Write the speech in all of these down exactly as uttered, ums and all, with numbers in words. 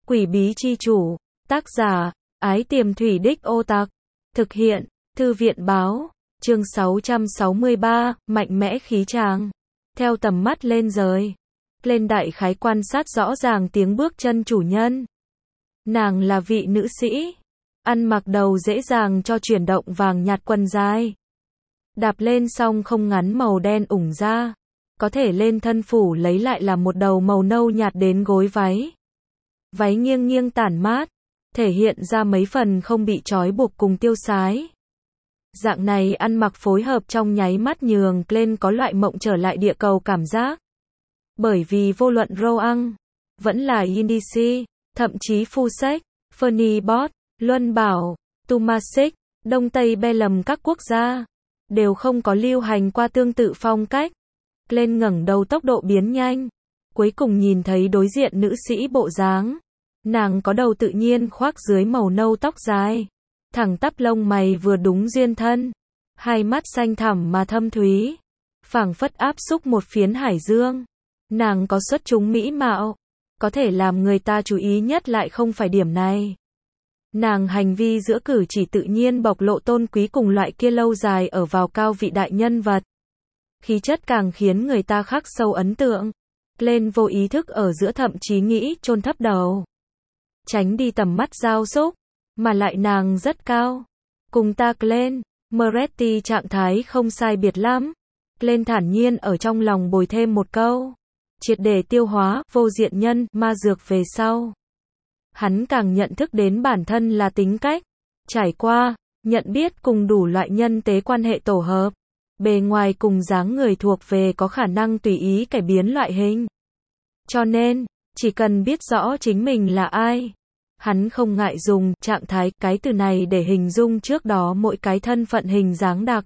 Quỷ bí chi chủ, tác giả, Ái Tiềm Thủy Đích Ô Tặc, thực hiện, Thư viện báo, chương sáu trăm sáu mươi ba, mạnh mẽ khí tràng. Theo tầm mắt lên rời, lên đại khái quan sát rõ ràng tiếng bước chân chủ nhân. Nàng là vị nữ sĩ, ăn mặc đầu dễ dàng cho chuyển động vàng nhạt quần dài. Đạp lên xong không ngắn màu đen ủng ra, có thể lên thân phủ lấy lại là một đầu màu nâu nhạt đến gối váy. Váy nghiêng nghiêng tản mát, thể hiện ra mấy phần không bị trói buộc cùng tiêu sái. Dạng này ăn mặc phối hợp trong nháy mắt nhường lên có loại mộng trở lại địa cầu cảm giác. Bởi vì vô luận Roang, vẫn là Indici, thậm chí Fusek, Fernibot, Luân Bảo, Tumasic, Đông Tây Belem các quốc gia, đều không có lưu hành qua tương tự phong cách. Lên ngẩng đầu tốc độ biến nhanh, cuối cùng nhìn thấy đối diện nữ sĩ bộ dáng. Nàng có đầu tự nhiên khoác dưới màu nâu tóc dài, thẳng tắp lông mày vừa đúng duyên thân, hai mắt xanh thẳm mà thâm thúy, phảng phất áp xúc một phiến hải dương. Nàng có xuất chúng mỹ mạo, có thể làm người ta chú ý nhất lại không phải điểm này. Nàng hành vi giữa cử chỉ tự nhiên bộc lộ tôn quý cùng loại kia lâu dài ở vào cao vị đại nhân vật. Khí chất càng khiến người ta khắc sâu ấn tượng. Lên vô ý thức ở giữa thậm chí nghĩ chôn thấp đầu, tránh đi tầm mắt giao xúc, mà lại nàng rất cao. Cùng ta lên, Moretti trạng thái không sai biệt lắm. Lên thản nhiên ở trong lòng bồi thêm một câu. Triệt để tiêu hóa, vô diện nhân, ma dược về sau. Hắn càng nhận thức đến bản thân là tính cách, trải qua, nhận biết cùng đủ loại nhân tế quan hệ tổ hợp. Bề ngoài cùng dáng người thuộc về có khả năng tùy ý cải biến loại hình. Cho nên, chỉ cần biết rõ chính mình là ai, hắn không ngại dùng trạng thái cái từ này để hình dung trước đó mỗi cái thân phận hình dáng đặc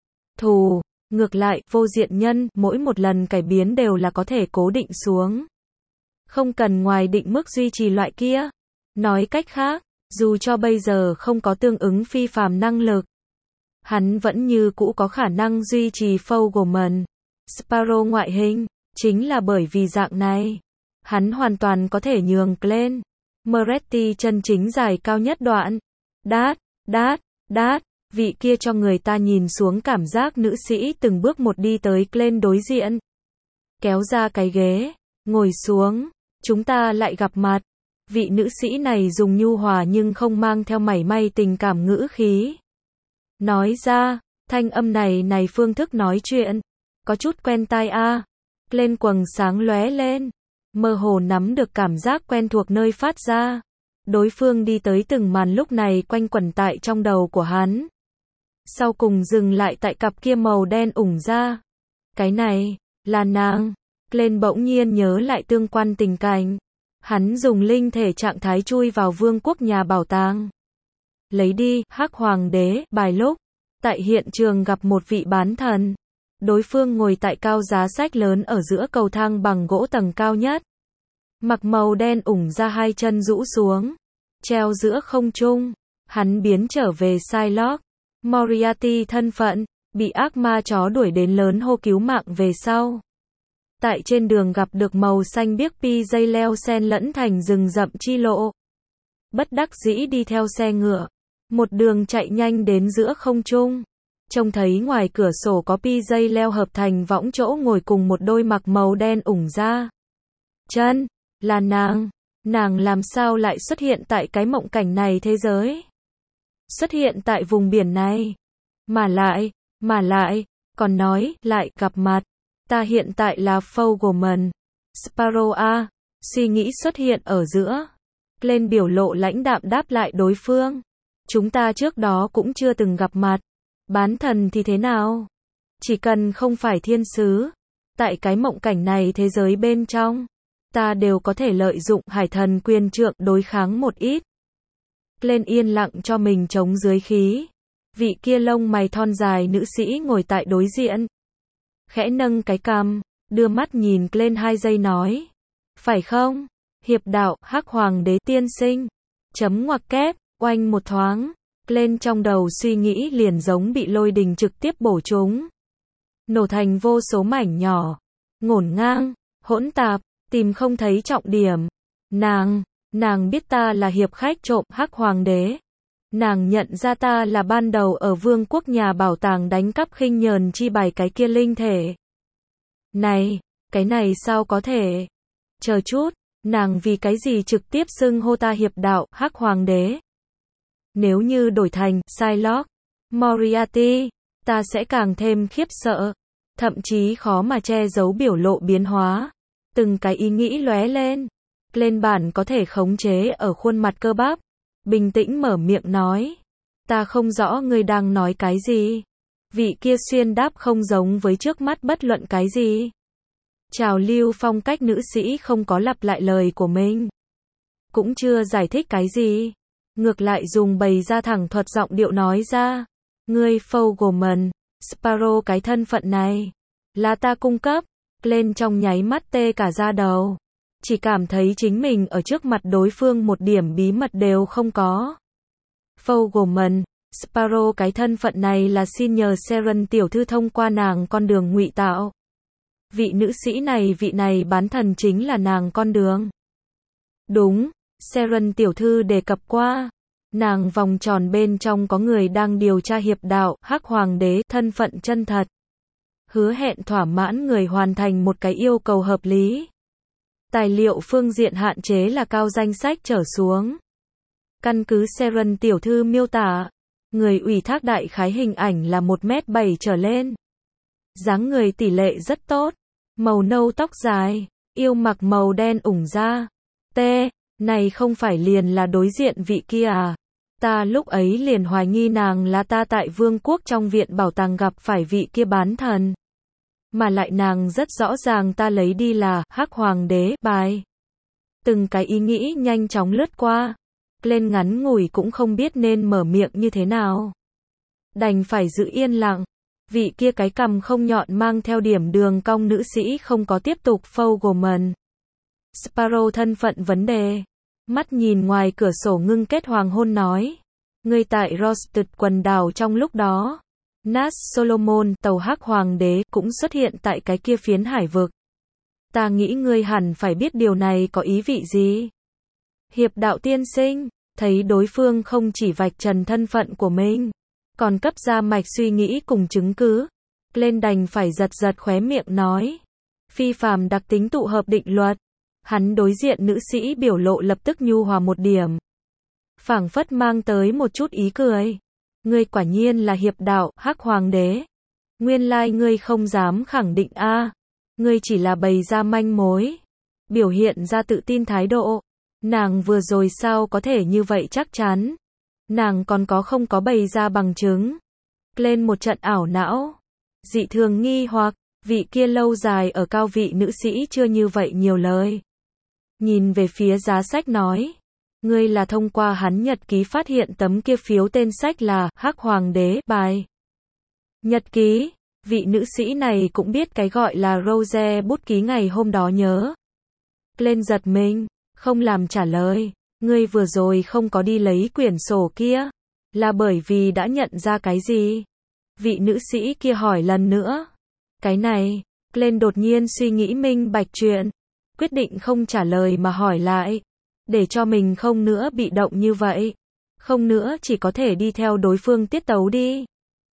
thù. Ngược lại, vô diện nhân, mỗi một lần cải biến đều là có thể cố định xuống. Không cần ngoài định mức duy trì loại kia. Nói cách khác, dù cho bây giờ không có tương ứng phi phàm năng lực, hắn vẫn như cũ có khả năng duy trì Fogelman, Sparrow ngoại hình. Chính là bởi vì dạng này, hắn hoàn toàn có thể nhường lên Moretti chân chính dài cao nhất đoạn. Đát, đát, đát, vị kia cho người ta nhìn xuống cảm giác nữ sĩ từng bước một đi tới lên đối diện. Kéo ra cái ghế, ngồi xuống, chúng ta lại gặp mặt. Vị nữ sĩ này dùng nhu hòa nhưng không mang theo mảy may tình cảm ngữ khí. Nói ra, thanh âm này này phương thức nói chuyện, có chút quen tai a. Lên quầng sáng lóe lên, mơ hồ nắm được cảm giác quen thuộc nơi phát ra. Đối phương đi tới từng màn lúc này quanh quẩn tại trong đầu của hắn. Sau cùng dừng lại tại cặp kia màu đen ủng ra. Cái này, là nàng. Lên bỗng nhiên nhớ lại tương quan tình cảnh. Hắn dùng linh thể trạng thái chui vào vương quốc nhà bảo tàng. Lấy đi, Hắc Hoàng đế, bài lúc. Tại hiện trường gặp một vị bán thần. Đối phương ngồi tại cao giá sách lớn ở giữa cầu thang bằng gỗ tầng cao nhất. Mặc màu đen ủng ra hai chân rũ xuống. Treo giữa không trung. Hắn biến trở về Psylocke. Moriarty thân phận, bị ác ma chó đuổi đến lớn hô cứu mạng về sau. Tại trên đường gặp được màu xanh biếc pi dây leo xen lẫn thành rừng rậm chi lộ. Bất đắc dĩ đi theo xe ngựa. Một đường chạy nhanh đến giữa không trung. Trông thấy ngoài cửa sổ có pi dây leo hợp thành võng chỗ ngồi cùng một đôi mặc màu đen ủng ra. Chân, là nàng. Nàng làm sao lại xuất hiện tại cái mộng cảnh này thế giới? Xuất hiện tại vùng biển này. Mà lại, mà lại, còn nói, lại, gặp mặt. Ta hiện tại là Fogelman. Sparrow A. Suy nghĩ xuất hiện ở giữa. Lên biểu lộ lãnh đạm đáp lại đối phương. Chúng ta trước đó cũng chưa từng gặp mặt. Bán thần thì thế nào? Chỉ cần không phải thiên sứ. Tại cái mộng cảnh này thế giới bên trong, ta đều có thể lợi dụng hải thần quyền trượng đối kháng một ít. Lên yên lặng cho mình chống dưới khí. Vị kia lông mày thon dài nữ sĩ ngồi tại đối diện. Khẽ nâng cái cằm, đưa mắt nhìn lên hai giây nói. Phải không? Hiệp đạo, Hắc Hoàng đế tiên sinh. Chấm ngoặc kép, oanh một thoáng. Lên trong đầu suy nghĩ liền giống bị lôi đình trực tiếp bổ trúng. Nổ thành vô số mảnh nhỏ. Ngổn ngang, hỗn tạp, tìm không thấy trọng điểm. Nàng, Nàng biết ta là hiệp khách trộm Hắc Hoàng đế. Nàng nhận ra ta là ban đầu ở vương quốc nhà bảo tàng đánh cắp khinh nhờn chi bài cái kia linh thể. Này, cái này sao có thể? Chờ chút, nàng vì cái gì trực tiếp xưng hô ta hiệp đạo Hắc Hoàng đế? Nếu như đổi thành Shylock Moriarty, ta sẽ càng thêm khiếp sợ, thậm chí khó mà che giấu biểu lộ biến hóa. Từng cái ý nghĩ lóe lên. Lên bản có thể khống chế ở khuôn mặt cơ bắp. Bình tĩnh mở miệng nói. Ta không rõ ngươi đang nói cái gì. Vị kia xuyên đáp không giống với trước mắt bất luận cái gì. Trào lưu phong cách nữ sĩ không có lặp lại lời của mình. Cũng chưa giải thích cái gì. Ngược lại dùng bày ra thẳng thuật giọng điệu nói ra. Ngươi Fogelman, Sparrow cái thân phận này. Là ta cung cấp. Lên trong nháy mắt tê cả da đầu. Chỉ cảm thấy chính mình ở trước mặt đối phương một điểm bí mật đều không có. Fogelman, Sparrow cái thân phận này là xin nhờ Sharon tiểu thư thông qua nàng con đường ngụy tạo. Vị nữ sĩ này vị này bán thần chính là nàng con đường. Đúng, Sharon tiểu thư đề cập qua. Nàng vòng tròn bên trong có người đang điều tra hiệp đạo Hắc Hoàng đế thân phận chân thật. Hứa hẹn thỏa mãn người hoàn thành một cái yêu cầu hợp lý. Tài liệu phương diện hạn chế là cao danh sách trở xuống. Căn cứ Sharon tiểu thư miêu tả, người ủy thác đại khái hình ảnh là một mét bảy trở lên. Dáng người tỷ lệ rất tốt, màu nâu tóc dài, yêu mặc màu đen ủng da. T, này không phải liền là đối diện vị kia à? Ta lúc ấy liền hoài nghi nàng là ta tại vương quốc trong viện bảo tàng gặp phải vị kia bán thần. Mà lại nàng rất rõ ràng ta lấy đi là Hắc Hoàng đế bài. Từng cái ý nghĩ nhanh chóng lướt qua. Lên ngắn ngủi cũng không biết nên mở miệng như thế nào. Đành phải giữ yên lặng. Vị kia cái cằm không nhọn mang theo điểm đường cong nữ sĩ không có tiếp tục Fogelman. Sparrow thân phận vấn đề. Mắt nhìn ngoài cửa sổ ngưng kết hoàng hôn nói. Ngươi tại Rosted quần đảo trong lúc đó. Nas Solomon, tàu Hắc Hoàng đế, cũng xuất hiện tại cái kia phiến hải vực. Ta nghĩ ngươi hẳn phải biết điều này có ý vị gì. Hiệp đạo tiên sinh, thấy đối phương không chỉ vạch trần thân phận của mình, còn cấp ra mạch suy nghĩ cùng chứng cứ. Lên đành phải giật giật khóe miệng nói. Phi phàm đặc tính tụ hợp định luật. Hắn đối diện nữ sĩ biểu lộ lập tức nhu hòa một điểm. Phảng phất mang tới một chút ý cười. Ngươi quả nhiên là hiệp đạo Hắc Hoàng đế. Nguyên lai like ngươi không dám khẳng định a, à. Ngươi chỉ là bày ra manh mối, biểu hiện ra tự tin thái độ. Nàng vừa rồi sao có thể như vậy chắc chắn? Nàng còn có không có bày ra bằng chứng? Lên một trận ảo não, dị thường nghi hoặc, vị kia lâu dài ở cao vị nữ sĩ chưa như vậy nhiều lời. Nhìn về phía giá sách nói. Ngươi là thông qua hắn nhật ký phát hiện tấm kia phiếu tên sách là Hắc Hoàng đế bài. Nhật ký, vị nữ sĩ này cũng biết cái gọi là Rose bút ký ngày hôm đó nhớ. Lên giật mình, không làm trả lời. Ngươi vừa rồi không có đi lấy quyển sổ kia, là bởi vì đã nhận ra cái gì? Vị nữ sĩ kia hỏi lần nữa. Cái này, lên đột nhiên suy nghĩ minh bạch chuyện, quyết định không trả lời mà hỏi lại. Để cho mình không nữa bị động như vậy. Không nữa chỉ có thể đi theo đối phương tiết tấu đi.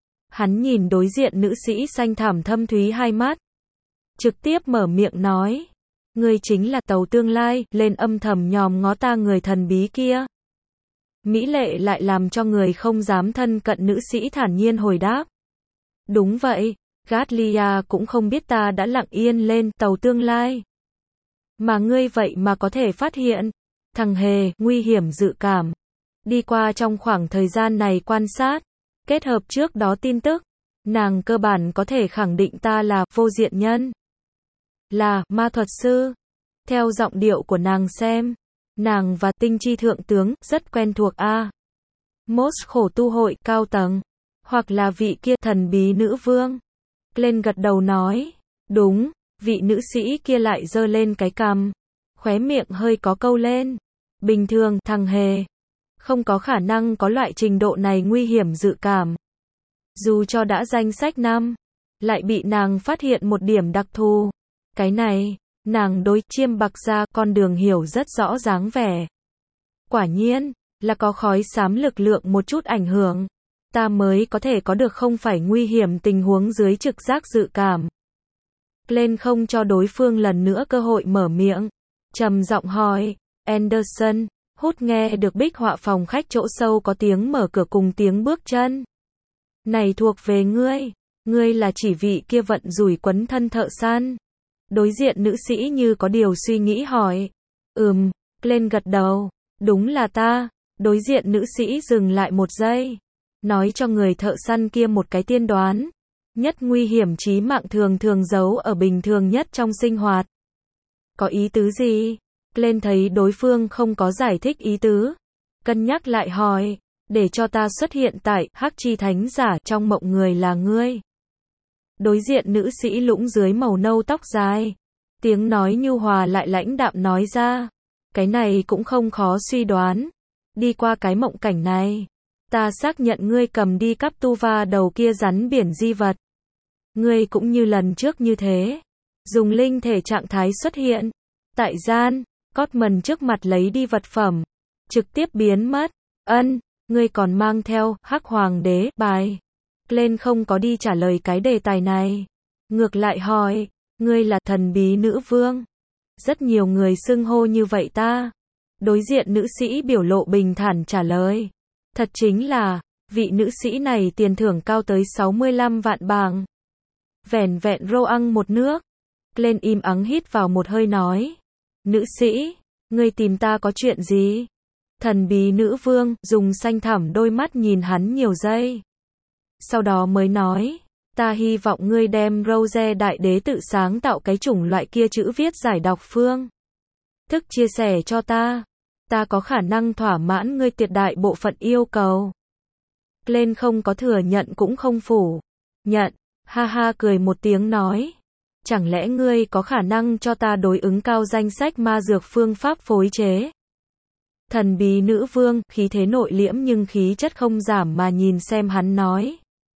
Hắn nhìn đối diện nữ sĩ xanh thẳm thâm thúy hai mắt. Trực tiếp mở miệng nói. Ngươi chính là tàu tương lai, lên âm thầm nhòm ngó ta người thần bí kia. Mỹ lệ lại làm cho người không dám thân cận nữ sĩ thản nhiên hồi đáp. Đúng vậy, Gatlia cũng không biết ta đã lặng yên lên tàu tương lai. Mà ngươi vậy mà có thể phát hiện. Thằng hề, nguy hiểm dự cảm. Đi qua trong khoảng thời gian này quan sát, kết hợp trước đó tin tức, nàng cơ bản có thể khẳng định ta là vô diện nhân. Là ma thuật sư. Theo giọng điệu của nàng xem, nàng và tinh chi thượng tướng rất quen thuộc a. À. Mốt khổ tu hội cao tầng, hoặc là vị kia thần bí nữ vương. Lên gật đầu nói, đúng, vị nữ sĩ kia lại giơ lên cái cằm. Khóe miệng hơi có câu lên. Bình thường, thằng hề. Không có khả năng có loại trình độ này nguy hiểm dự cảm. Dù cho đã danh sách năm. Lại bị nàng phát hiện một điểm đặc thù. Cái này, nàng đối chiêm bạc ra con đường hiểu rất rõ dáng vẻ. Quả nhiên, là có khói xám lực lượng một chút ảnh hưởng. Ta mới có thể có được không phải nguy hiểm tình huống dưới trực giác dự cảm. Glenn không cho đối phương lần nữa cơ hội mở miệng. Trầm giọng hỏi, Anderson, Hút nghe được bích họa phòng khách chỗ sâu có tiếng mở cửa cùng tiếng bước chân. Này thuộc về ngươi, ngươi là chỉ vị kia vận rủi quấn thân thợ săn. Đối diện nữ sĩ như có điều suy nghĩ hỏi. Ừm, Glenn gật đầu, đúng là ta. Đối diện nữ sĩ dừng lại một giây. Nói cho người thợ săn kia một cái tiên đoán. Nhất nguy hiểm chí mạng thường thường giấu ở bình thường nhất trong sinh hoạt. Có ý tứ gì? Glenn thấy đối phương không có giải thích ý tứ. Cân nhắc lại hỏi, để cho ta xuất hiện tại Hắc Chi Thánh Giả trong mộng người là ngươi. Đối diện nữ sĩ lũng dưới màu nâu tóc dài. Tiếng nói nhu hòa lại lãnh đạm nói ra. Cái này cũng không khó suy đoán. Đi qua cái mộng cảnh này, ta xác nhận ngươi cầm đi cắp tu va đầu kia rắn biển di vật. Ngươi cũng như lần trước như thế. Dùng linh thể trạng thái xuất hiện. Tại gian, Cotman trước mặt lấy đi vật phẩm. Trực tiếp biến mất. Ân, ngươi còn mang theo Hắc Hoàng đế bài. Glenn không có đi trả lời cái đề tài này. Ngược lại hỏi, ngươi là thần bí nữ vương. Rất nhiều người xưng hô như vậy ta. Đối diện nữ sĩ biểu lộ bình thản trả lời. Thật chính là, vị nữ sĩ này tiền thưởng cao tới sáu mươi lăm vạn bảng. Vẻn vẹn rô ăn một nước. Glenn im ắng hít vào một hơi nói. Nữ sĩ, ngươi tìm ta có chuyện gì? Thần bí nữ vương dùng xanh thẳm đôi mắt nhìn hắn nhiều giây. Sau đó mới nói, ta hy vọng ngươi đem Rose đại đế tự sáng tạo cái chủng loại kia chữ viết giải đọc phương thức chia sẻ cho ta. Ta có khả năng thỏa mãn ngươi tuyệt đại bộ phận yêu cầu. Glenn không có thừa nhận cũng không phủ nhận, ha ha cười một tiếng nói. Chẳng lẽ ngươi có khả năng cho ta đối ứng cao danh sách ma dược phương pháp phối chế? Thần bí nữ vương, khí thế nội liễm nhưng khí chất không giảm mà nhìn xem hắn nói.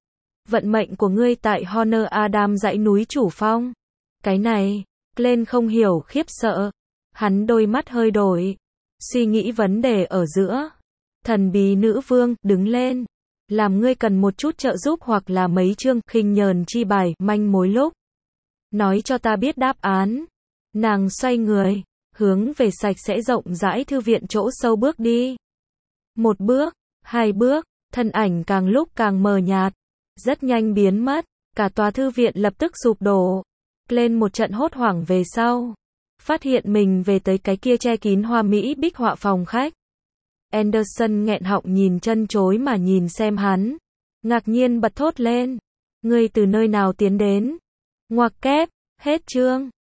Vận mệnh của ngươi tại Honor Adam dãy núi chủ phong. Cái này, Glenn không hiểu khiếp sợ. Hắn đôi mắt hơi đổi. Suy nghĩ vấn đề ở giữa. Thần bí nữ vương, đứng lên. Làm ngươi cần một chút trợ giúp hoặc là mấy chương khinh nhờn chi bài, manh mối lúc. Nói cho ta biết đáp án. Nàng xoay người, hướng về sạch sẽ rộng rãi thư viện chỗ sâu bước đi. Một bước, hai bước, thân ảnh càng lúc càng mờ nhạt. Rất nhanh biến mất, cả tòa thư viện lập tức sụp đổ. Lên một trận hốt hoảng về sau. Phát hiện mình về tới cái kia che kín hoa mỹ bích họa phòng khách. Anderson nghẹn họng nhìn chân chối mà nhìn xem hắn. Ngạc nhiên bật thốt lên. Ngươi từ nơi nào tiến đến? Ngoặc kép, hết chương.